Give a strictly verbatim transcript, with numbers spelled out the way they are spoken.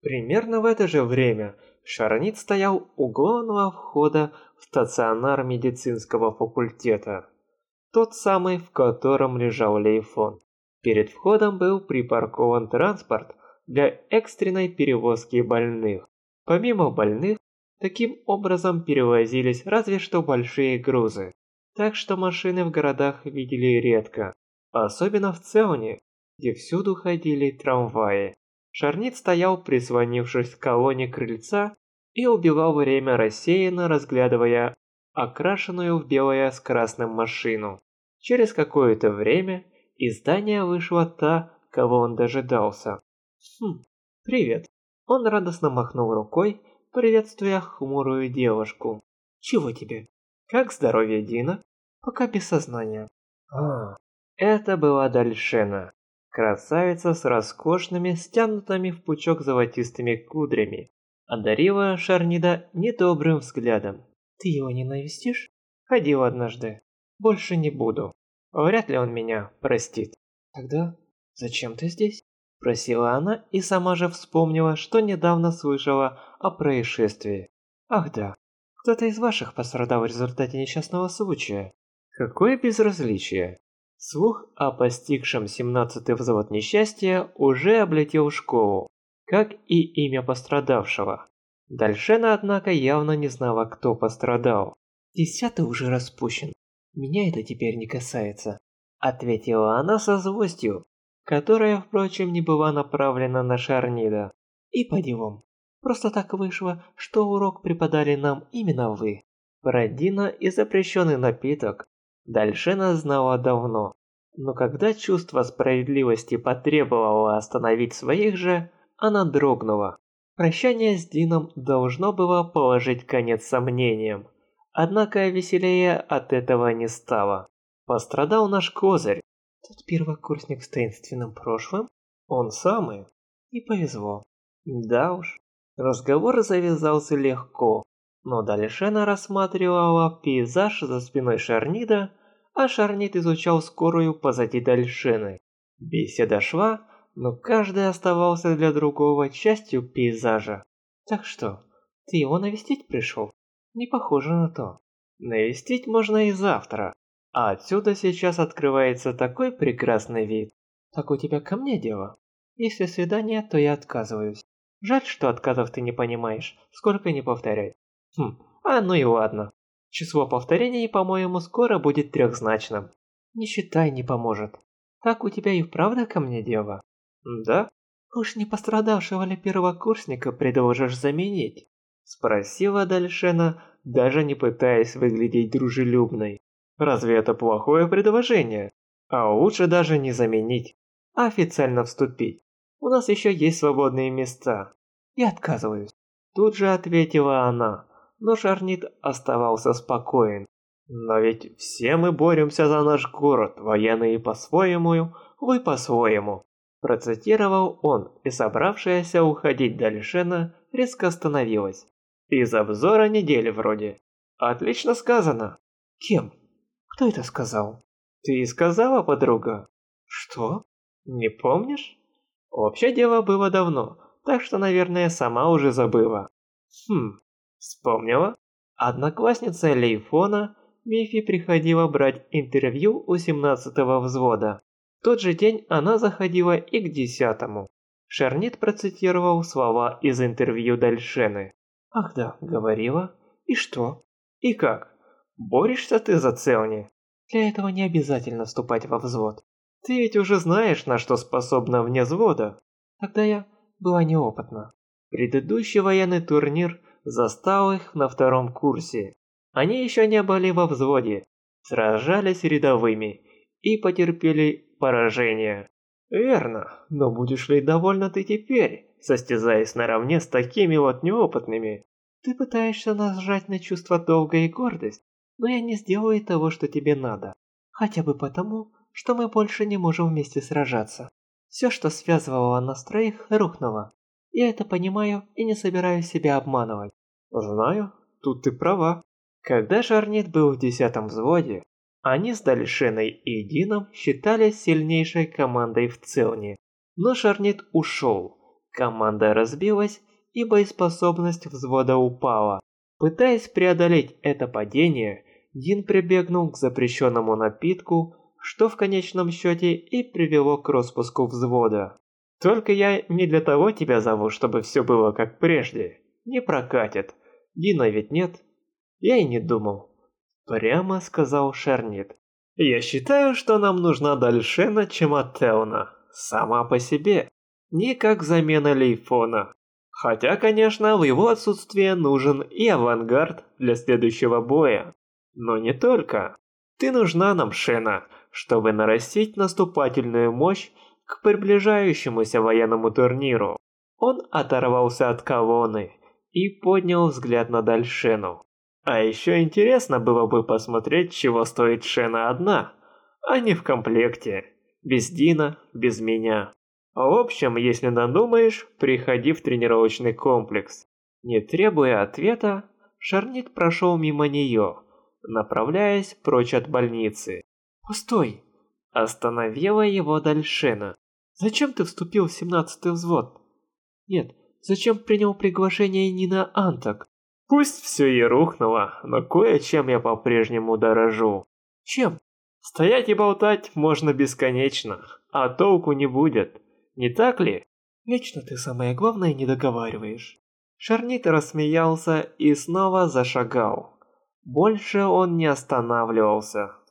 Примерно в это же время Шарнит стоял у главного входа в стационар медицинского факультета. Тот самый, в котором лежал Лейфон. Перед входом был припаркован транспорт для экстренной перевозки больных. Помимо больных, таким образом перевозились разве что большие грузы. Так что машины в городах видели редко. Особенно в Целне, где всюду ходили трамваи. Шарнит стоял, прислонившись к колонне крыльца, и убивал время, рассеянно разглядывая окрашенную в белое с красным машину. Через какое-то время из здания вышла та, кого он дожидался. «Хм, привет». Он радостно махнул рукой, приветствуя хмурую девушку. «Чего тебе? Как здоровье Дина?» «Пока без сознания». «А, это была Дальшена. Красавица с роскошными, стянутыми в пучок золотистыми кудрями, одарила Шарнида недобрым взглядом. «Ты его не навестишь?» «Ходил однажды. Больше не буду. Вряд ли он меня простит». «Тогда зачем ты здесь?» Просила она и сама же вспомнила, что недавно слышала о происшествии. «Ах да, кто-то из ваших пострадал в результате несчастного случая». Какое безразличие. Слух о постигшем семнадцатый взвод несчастья уже облетел школу, как и имя пострадавшего. Дальшена, однако, явно не знала, кто пострадал. «Десятый уже распущен. Меня это теперь не касается», — ответила она со злостью, которая, впрочем, не была направлена на Шарнида. «И по делам. Просто так вышло, что урок преподали нам именно вы». Про Дина и запрещенный напиток Дальшена знала давно, но когда чувство справедливости потребовало остановить своих же, она дрогнула. Прощание с Дином должно было положить конец сомнениям, однако веселее от этого не стало. Пострадал наш козырь. Тот первокурсник с таинственным прошлым? Он самый. Не повезло. Да уж. Разговор завязался легко. Но Дальшена рассматривала пейзаж за спиной Шарнида, а Шарнид изучал скорую позади Дальшены. Беседа шла, но каждый оставался для другого частью пейзажа. «Так что, ты его навестить пришел?» «Не похоже на то. Навестить можно и завтра, а отсюда сейчас открывается такой прекрасный вид. Так у тебя ко мне дело? Если свидание, то я отказываюсь. Жаль, что отказов ты не понимаешь, сколько ни повторяй». Хм, а ну и ладно. Число повторений, по-моему, скоро будет трехзначным. Не считай, не поможет. Так у тебя и вправду ко мне дело? Да? Уж не пострадавшего ли первокурсника предложишь заменить? Спросила Дальшена, даже не пытаясь выглядеть дружелюбной. Разве это плохое предложение? А лучше даже не заменить, а официально вступить. У нас еще есть свободные места. Я отказываюсь. Тут же ответила она. Но Шарнид оставался спокоен. «Но ведь все мы боремся за наш город, военные по-своему, вы по-своему», процитировал он, и собравшаяся уходить Дальшена резко остановилась. «Из обзора недели вроде». «Отлично сказано». «Кем? Кто это сказал?» «Ты и сказала, подруга». «Что? Не помнишь?» «Вообще дело было давно, так что, наверное, сама уже забыла». «Хм...» Вспомнила? Одноклассница Лейфона Мифи приходила брать интервью у семнадцатого взвода. В тот же день она заходила и к десятому. Шарнид процитировал слова из интервью Дальшены. «Ах да, говорила. И что? И как? Борешься ты за Целни? Для этого не обязательно вступать во взвод. Ты ведь уже знаешь, на что способна вне взвода». Тогда я была неопытна. Предыдущий военный турнир застал их на втором курсе. Они еще не были во взводе, сражались рядовыми и потерпели поражение. Верно, но будешь ли довольна ты теперь, состязаясь наравне с такими вот неопытными? Ты пытаешься нажать на чувство долга и гордость, но я не сделаю того, что тебе надо. Хотя бы потому, что мы больше не можем вместе сражаться. Все, что связывало нас троих, рухнуло. Я это понимаю и не собираюсь себя обманывать. Знаю, тут ты права. Когда Шарнид был в десятом взводе, они с Дальшеной и Дином считались сильнейшей командой в Целне. Но Шарнид ушел, Команда разбилась, и боеспособность взвода упала. Пытаясь преодолеть это падение, Дин прибегнул к запрещенному напитку, что в конечном счете и привело к распуску взвода. «Только я не для того тебя зову, чтобы все было как прежде. Не прокатит. Дина ведь нет?» «Я и не думал», — прямо сказал Шернит. «Я считаю, что нам нужна Дальшена, чем Ателна. Сама по себе. Не как замена Лейфона. Хотя, конечно, в его отсутствие нужен и авангард для следующего боя. Но не только. Ты нужна нам, Шена, чтобы нарастить наступательную мощь к приближающемуся военному турниру». Он оторвался от колонны и поднял взгляд на Дальшену. «А еще интересно было бы посмотреть, чего стоит Шена одна, а не в комплекте. Без Дина, без меня. В общем, если надумаешь, приходи в тренировочный комплекс». Не требуя ответа, Шернит прошел мимо нее, направляясь прочь от больницы. «Постой!» – остановила его Дальшена. «Зачем ты вступил в семнадцатый взвод? Нет, зачем принял приглашение Нина Антак?» «Пусть все и рухнуло, но кое-чем я по-прежнему дорожу». «Чем?» «Стоять и болтать можно бесконечно, а толку не будет. Не так ли?» «Вечно ты самое главное не договариваешь». Шернит рассмеялся и снова зашагал. Больше он не останавливался.